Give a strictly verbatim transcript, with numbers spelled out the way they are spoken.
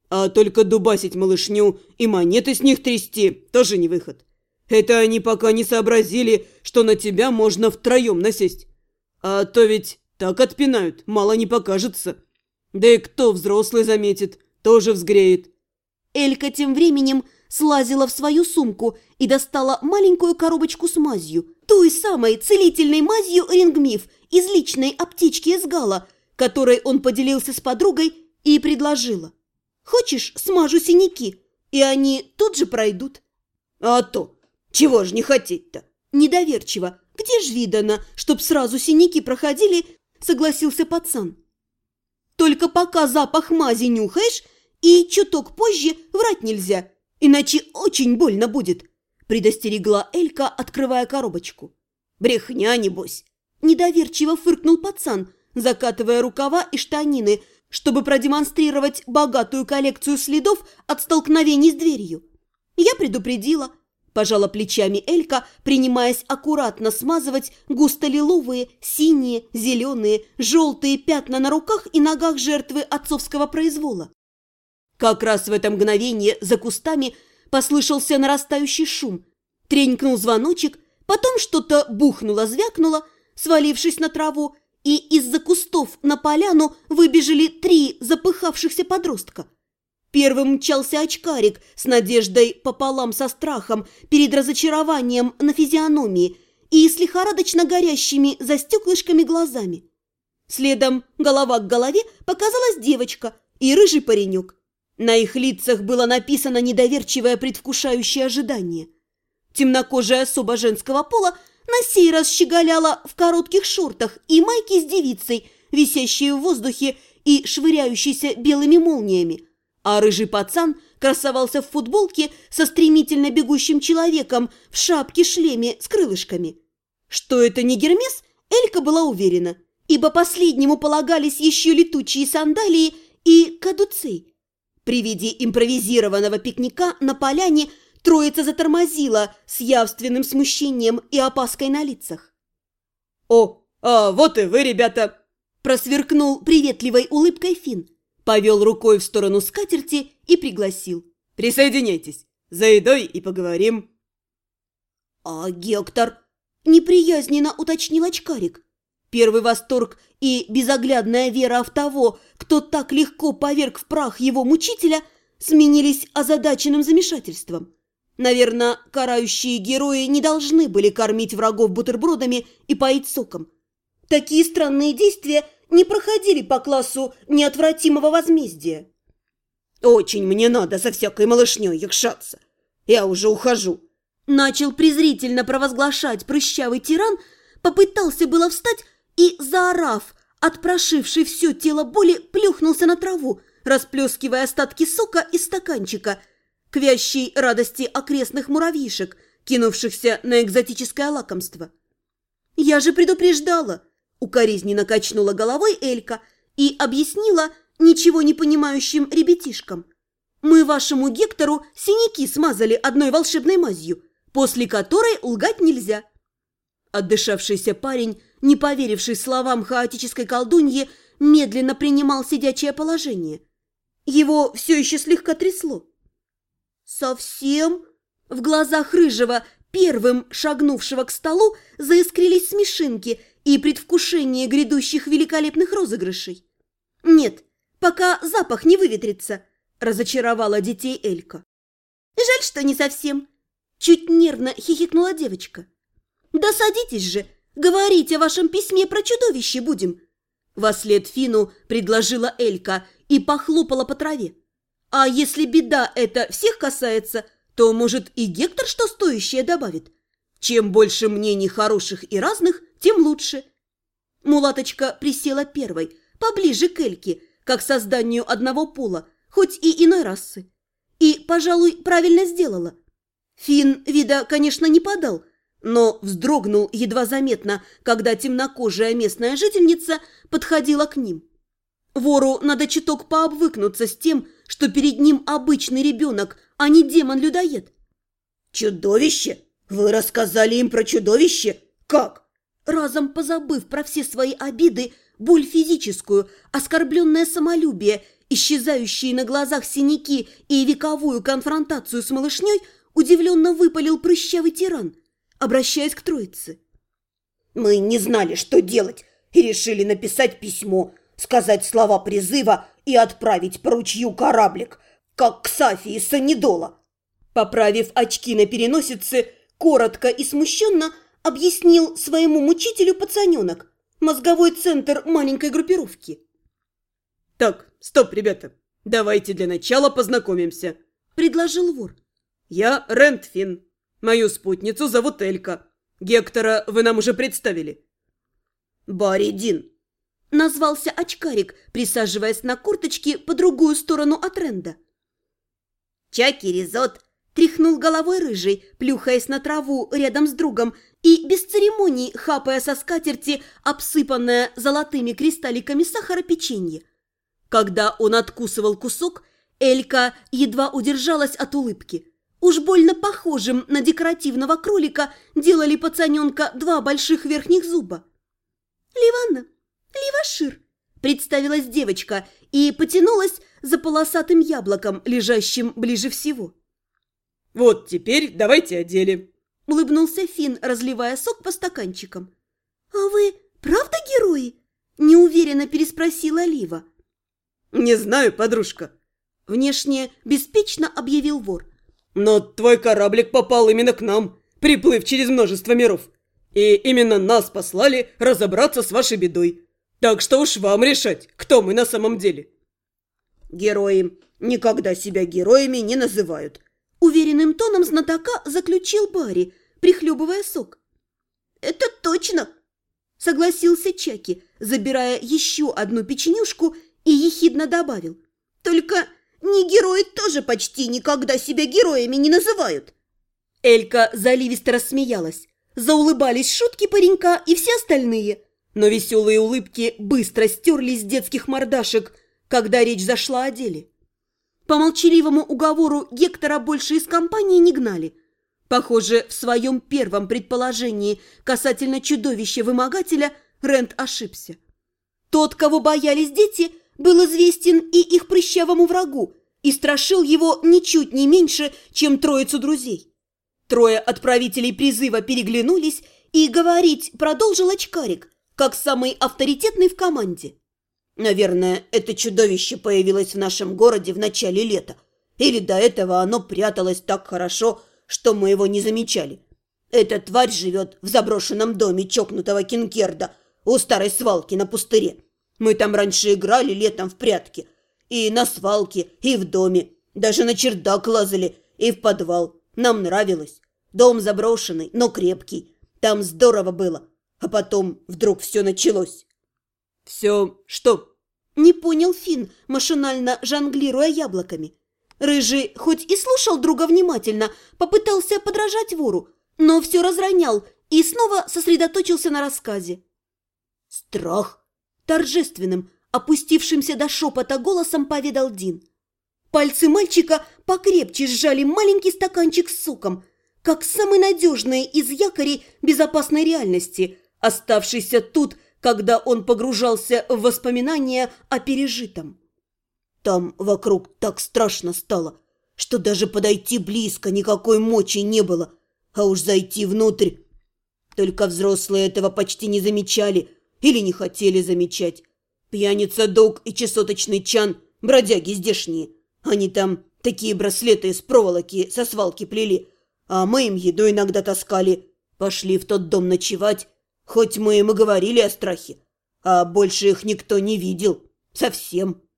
А только дубасить малышню и монеты с них трясти тоже не выход. Это они пока не сообразили, что на тебя можно втроем насесть. А то ведь так отпинают, мало не покажется. Да и кто взрослый заметит, тоже взгреет». Элька тем временем слазила в свою сумку и достала маленькую коробочку с мазью, той самой целительной мазью Рингмиф из личной аптечки из Гала, которой он поделился с подругой, и предложила: «Хочешь, смажу синяки, и они тут же пройдут». «А то! Чего ж не хотеть-то?» Недоверчиво: «Где ж видано, чтоб сразу синяки проходили?» согласился пацан. «Только пока запах мази нюхаешь, и чуток позже врать нельзя, иначе очень больно будет», предостерегла Элька, открывая коробочку. «Брехня, небось!» Недоверчиво фыркнул пацан, закатывая рукава и штанины, чтобы продемонстрировать богатую коллекцию следов от столкновений с дверью. «Я предупредила», – пожала плечами Элька, принимаясь аккуратно смазывать густо-лиловые, синие, зеленые, желтые пятна на руках и ногах жертвы отцовского произвола. Как раз в это мгновение за кустами послышался нарастающий шум. Тренькнул звоночек, потом что-то бухнуло-звякнуло, свалившись на траву, и из-за кустов на поляну выбежали три запыхавшихся подростка. Первым мчался очкарик с надеждой пополам со страхом перед разочарованием на физиономии и с лихорадочно горящими за стеклышками глазами. Следом голова к голове показалась девочка и рыжий паренек. На их лицах было написано недоверчивое предвкушающее ожидание. Темнокожая особа женского пола на сей раз щеголяла в коротких шортах и майке с девицей, висящей в воздухе и швыряющейся белыми молниями, а рыжий пацан красовался в футболке со стремительно бегущим человеком в шапке-шлеме с крылышками. Что это не Гермес, Элька была уверена, ибо последнему полагались еще летучие сандалии и кадуцей. При виде импровизированного пикника на поляне троица затормозила с явственным смущением и опаской на лицах. «О, а вот и вы, ребята!» Просверкнул приветливой улыбкой Финн, повел рукой в сторону скатерти и пригласил: «Присоединяйтесь, за едой и поговорим». «А Гектор?» – неприязненно уточнил очкарик. Первый восторг и безоглядная вера в того, кто так легко поверг в прах его мучителя, сменились озадаченным замешательством. Наверное, карающие герои не должны были кормить врагов бутербродами и поить соком. Такие странные действия не проходили по классу неотвратимого возмездия. «Очень мне надо за всякой малышней якшаться. Я уже ухожу», – начал презрительно провозглашать прыщавый тиран, попытался было встать и, заорав от прошившей все тело боли, плюхнулся на траву, расплескивая остатки сока из стаканчика, к вящей радости окрестных муравьишек, кинувшихся на экзотическое лакомство. «Я же предупреждала!» – укоризненно качнула головой Элька и объяснила ничего не понимающим ребятишкам. «Мы вашему Гектору синяки смазали одной волшебной мазью, после которой лгать нельзя». Отдышавшийся парень, не поверивший словам хаотической колдуньи, медленно принимал сидячее положение. Его все еще слегка трясло. «Совсем?» В глазах рыжего, первым шагнувшего к столу, заискрились смешинки и предвкушение грядущих великолепных розыгрышей. «Нет, пока запах не выветрится», – разочаровала детей Элька. «Жаль, что не совсем», – чуть нервно хихикнула девочка. «Да садитесь же, говорить о вашем письме про чудовище будем», – вослед Фину предложила Элька и похлопала по траве. «А если беда эта всех касается, то, может, и Гектор что стоящее добавит? Чем больше мнений хороших и разных, тем лучше». Мулаточка присела первой, поближе к Эльке, как созданию одного пола, хоть и иной расы. И, пожалуй, правильно сделала. Фин вида, конечно, не подал, но вздрогнул едва заметно, когда темнокожая местная жительница подходила к ним. Вору надо чуток пообвыкнуться с тем, что перед ним обычный ребенок, а не демон-людоед. «Чудовище? Вы рассказали им про чудовище? Как?» Разом позабыв про все свои обиды, боль физическую, оскорбленное самолюбие исчезающие на глазах синяки и вековую конфронтацию с малышней, удивленно выпалил прыщавый тиран, обращаясь к троице. «Мы не знали, что делать, и решили написать письмо, сказать слова призыва и отправить по ручью кораблик, как к Сафии из Санидола». Поправив очки на переносице, коротко и смущенно объяснил своему мучителю пацаненок, мозговой центр маленькой группировки. «Так, стоп, ребята, давайте для начала познакомимся», – предложил вор. «Я Рент Финн. Мою спутницу зовут Элька. Гектора вы нам уже представили». «Барри Дин», – назвался очкарик, присаживаясь на корточки по другую сторону от Ренда. «Чаки Ризот», – тряхнул головой рыжий, плюхаясь на траву рядом с другом и без церемоний хапая со скатерти обсыпанное золотыми кристалликами сахара печенье. Когда он откусывал кусок, Элька едва удержалась от улыбки. Уж больно похожим на декоративного кролика делали пацаненка два больших верхних зуба. «Ливанна, Ливашир», – представилась девочка и потянулась за полосатым яблоком, лежащим ближе всего. «Вот теперь давайте о деле», – улыбнулся Финн, разливая сок по стаканчикам. «А вы правда герои?» – неуверенно переспросила Лива. «Не знаю, подружка», – внешне беспечно объявил вор. «Но твой кораблик попал именно к нам, приплыв через множество миров. И именно нас послали разобраться с вашей бедой. Так что уж вам решать, кто мы на самом деле». «Герои никогда себя героями не называют», – уверенным тоном знатока заключил Барри, прихлебывая сок. «Это точно», – согласился Чаки, забирая еще одну печенюшку и ехидно добавил. «Только не герои тоже почти никогда себя героями не называют». Элька заливисто рассмеялась. Заулыбались шутки паренька и все остальные. Но веселые улыбки быстро стерлись с детских мордашек, когда речь зашла о деле. По молчаливому уговору Гектора больше из компании не гнали. Похоже, в своем первом предположении касательно чудовища-вымогателя Рент ошибся. Тот, кого боялись дети, был известен и их прыщавому врагу и страшил его ничуть не меньше, чем троицу друзей. Трое отправителей призыва переглянулись, и говорить продолжил очкарик, как самый авторитетный в команде. «Наверное, это чудовище появилось в нашем городе в начале лета. Или до этого оно пряталось так хорошо, что мы его не замечали. Эта тварь живет в заброшенном доме чокнутого Кинкерда у старой свалки на пустыре. Мы там раньше играли летом в прятки. И на свалке, и в доме. Даже на чердак лазали, и в подвал. Нам нравилось. Дом заброшенный, но крепкий. Там здорово было. А потом вдруг все началось». «Все что?» – не понял Финн, машинально жонглируя яблоками. Рыжий, хоть и слушал друга внимательно, попытался подражать вору, но все разронял и снова сосредоточился на рассказе. «Страх», – торжественным, опустившимся до шепота голосом поведал Дин. Пальцы мальчика покрепче сжали маленький стаканчик с соком, как самый надежный из якорей безопасной реальности, оставшийся тут, когда он погружался в воспоминания о пережитом. «Там вокруг так страшно стало, что даже подойти близко никакой мочи не было, а уж зайти внутрь. Только взрослые этого почти не замечали или не хотели замечать. Пьяница Док и чесоточный Чан – бродяги здешние. Они там такие браслеты из проволоки со свалки плели, а мы им еду иногда таскали. Пошли в тот дом ночевать, хоть мы им и говорили о страхе, а больше их никто не видел. Совсем».